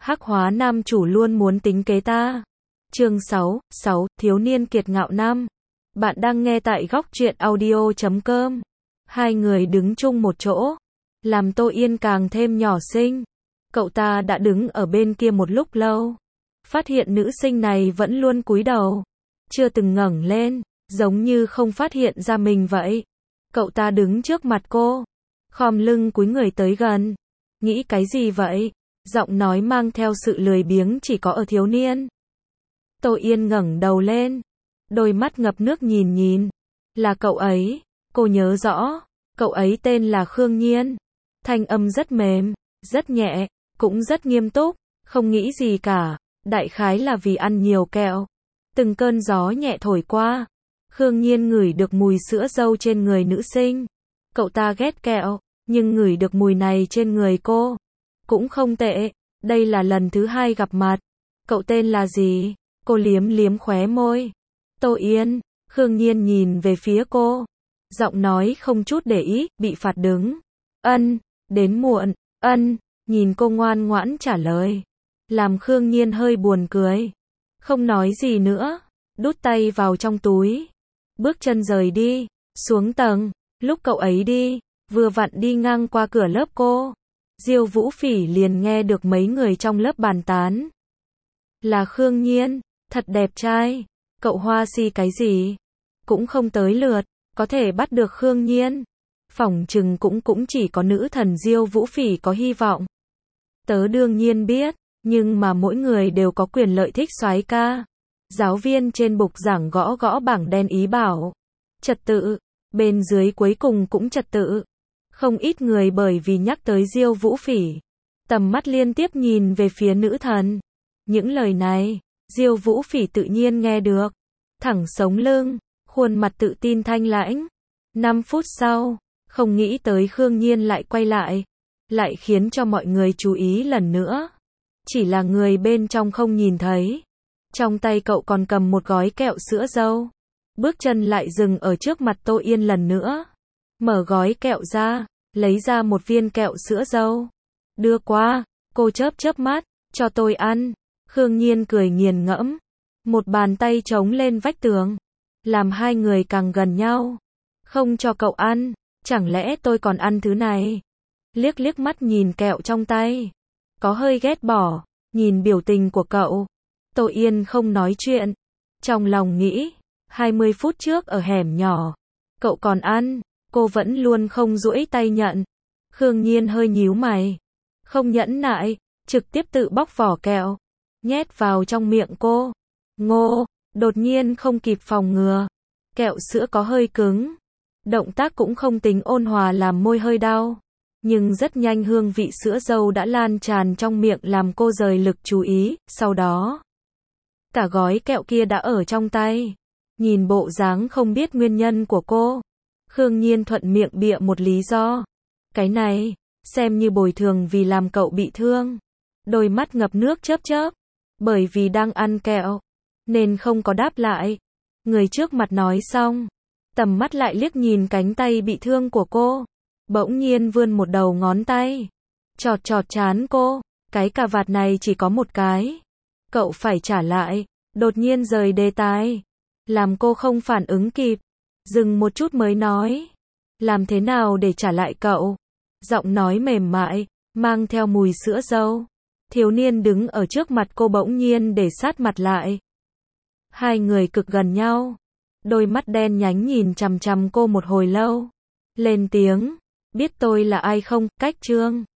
Hắc hóa nam chủ luôn muốn tính kế ta. Chương 6, thiếu niên kiệt ngạo năm. Bạn đang nghe tại góc truyện audio.com. Hai người đứng chung một chỗ, làm Tô Yên càng thêm nhỏ xinh. Cậu ta đã đứng ở bên kia một lúc lâu, phát hiện nữ sinh này vẫn luôn cúi đầu, chưa từng ngẩng lên, giống như không phát hiện ra mình vậy. Cậu ta đứng trước mặt cô, khom lưng cúi người tới gần. Nghĩ cái gì vậy? Giọng nói mang theo sự lười biếng chỉ có ở thiếu niên. Tô Yên ngẩng đầu lên, đôi mắt ngập nước nhìn. Là cậu ấy, cô nhớ rõ, cậu ấy tên là Khương Nhiên. Thanh âm rất mềm, rất nhẹ, cũng rất nghiêm túc, không nghĩ gì cả, đại khái là vì ăn nhiều kẹo. Từng cơn gió nhẹ thổi qua, Khương Nhiên ngửi được mùi sữa dâu trên người nữ sinh. Cậu ta ghét kẹo, nhưng ngửi được mùi này trên người cô cũng không tệ. Đây là lần thứ hai gặp mặt. Cậu tên là gì? Cô liếm khóe môi. Tô Yên. Khương Nhiên nhìn về phía cô, giọng nói không chút để ý. Bị phạt đứng. Đến muộn. Nhìn cô ngoan ngoãn trả lời, làm Khương Nhiên hơi buồn cười, không nói gì nữa, đút tay vào trong túi, bước chân rời đi, xuống tầng. Lúc cậu ấy đi, vừa vặn đi ngang qua cửa lớp cô, Diêu Vũ Phỉ liền nghe được mấy người trong lớp bàn tán. Là Khương Nhiên, thật đẹp trai, cậu hoa si cái gì? Cũng không tới lượt, có thể bắt được Khương Nhiên. Phỏng chừng cũng chỉ có nữ thần Diêu Vũ Phỉ có hy vọng. Tớ đương nhiên biết, nhưng mà mỗi người đều có quyền lợi thích soái ca. Giáo viên trên bục giảng gõ bảng đen ý bảo. Trật tự, bên dưới cuối cùng cũng trật tự. Không ít người bởi vì nhắc tới Diêu Vũ Phỉ, tầm mắt liên tiếp nhìn về phía nữ thần. Những lời này, Diêu Vũ Phỉ tự nhiên nghe được. Thẳng sống lưng, khuôn mặt tự tin thanh lãnh. 5 phút sau, không nghĩ tới Khương Nhiên lại quay lại khiến cho mọi người chú ý lần nữa. Chỉ là người bên trong không nhìn thấy. Trong tay cậu còn cầm một gói kẹo sữa dâu. Bước chân lại dừng ở trước mặt Tô Yên lần nữa. Mở gói kẹo ra, lấy ra một viên kẹo sữa dâu. Đưa qua, cô chớp mắt, cho tôi ăn. Khương Nhiên cười nghiền ngẫm. Một bàn tay chống lên vách tường, làm hai người càng gần nhau. Không cho cậu ăn, chẳng lẽ tôi còn ăn thứ này? Liếc mắt nhìn kẹo trong tay, có hơi ghét bỏ, nhìn biểu tình của cậu. Tô Yên không nói chuyện, trong lòng nghĩ, 20 phút trước ở hẻm nhỏ, cậu còn ăn, cô vẫn luôn không duỗi tay nhận. Khương Nhiên hơi nhíu mày, không nhẫn nại, trực tiếp tự bóc vỏ kẹo, nhét vào trong miệng cô. Ngô, đột nhiên không kịp phòng ngừa, kẹo sữa có hơi cứng. Động tác cũng không tính ôn hòa làm môi hơi đau. Nhưng rất nhanh hương vị sữa dâu đã lan tràn trong miệng làm cô rời lực chú ý. Sau đó, cả gói kẹo kia đã ở trong tay. Nhìn bộ dáng không biết nguyên nhân của cô, Khương Nhiên thuận miệng bịa một lý do. Cái này, xem như bồi thường vì làm cậu bị thương. Đôi mắt ngập nước chớp. Bởi vì đang ăn kẹo, nên không có đáp lại. Người trước mặt nói xong, tầm mắt lại liếc nhìn cánh tay bị thương của cô. Bỗng nhiên vươn một đầu ngón tay, chọt trán cô. Cái cà vạt này chỉ có một cái, cậu phải trả lại. Đột nhiên rời đề tài, làm cô không phản ứng kịp. Dừng một chút mới nói, làm thế nào để trả lại cậu? Giọng nói mềm mại, mang theo mùi sữa dâu. Thiếu niên đứng ở trước mặt cô bỗng nhiên để sát mặt lại. Hai người cực gần nhau, đôi mắt đen nhánh nhìn chằm chằm cô một hồi lâu. Lên tiếng, biết tôi là ai không? Cách Trương.